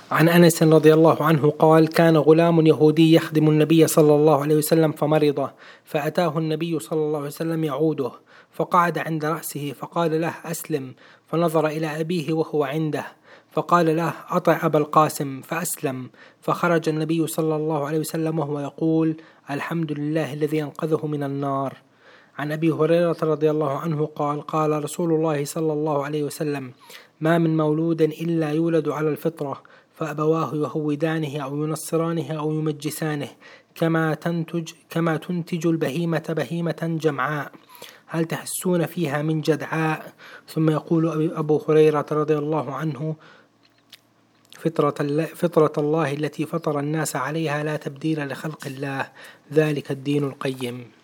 عن أنس رضي الله عنه قال: كان غلام يهودي يخدم النبي صلى الله عليه وسلم فمرض، فأتاه النبي صلى الله عليه وسلم يعوده، فقعد عند رأسه فقال له: أسلم. فنظر إلى أبيه وهو عنده فقال له: أطع أبا القاسم، فأسلم. فخرج النبي صلى الله عليه وسلم وهو يقول: الحمد لله الذي أنقذه من النار. عن أبي هريرة رضي الله عنه قال: قال رسول الله صلى الله عليه وسلم: ما من مولود إلا يولد على الفطرة، فأبواه يهودانه أو ينصرانه أو يمجسانه، كما تنتج البهيمة بهيمة جمعاء، هل تحسون فيها من جدعاء؟ ثم يقول أبو هريرة رضي الله عنه: فطرة الله التي فطر الناس عليها لا تبديل لخلق الله، ذلك الدين القيم.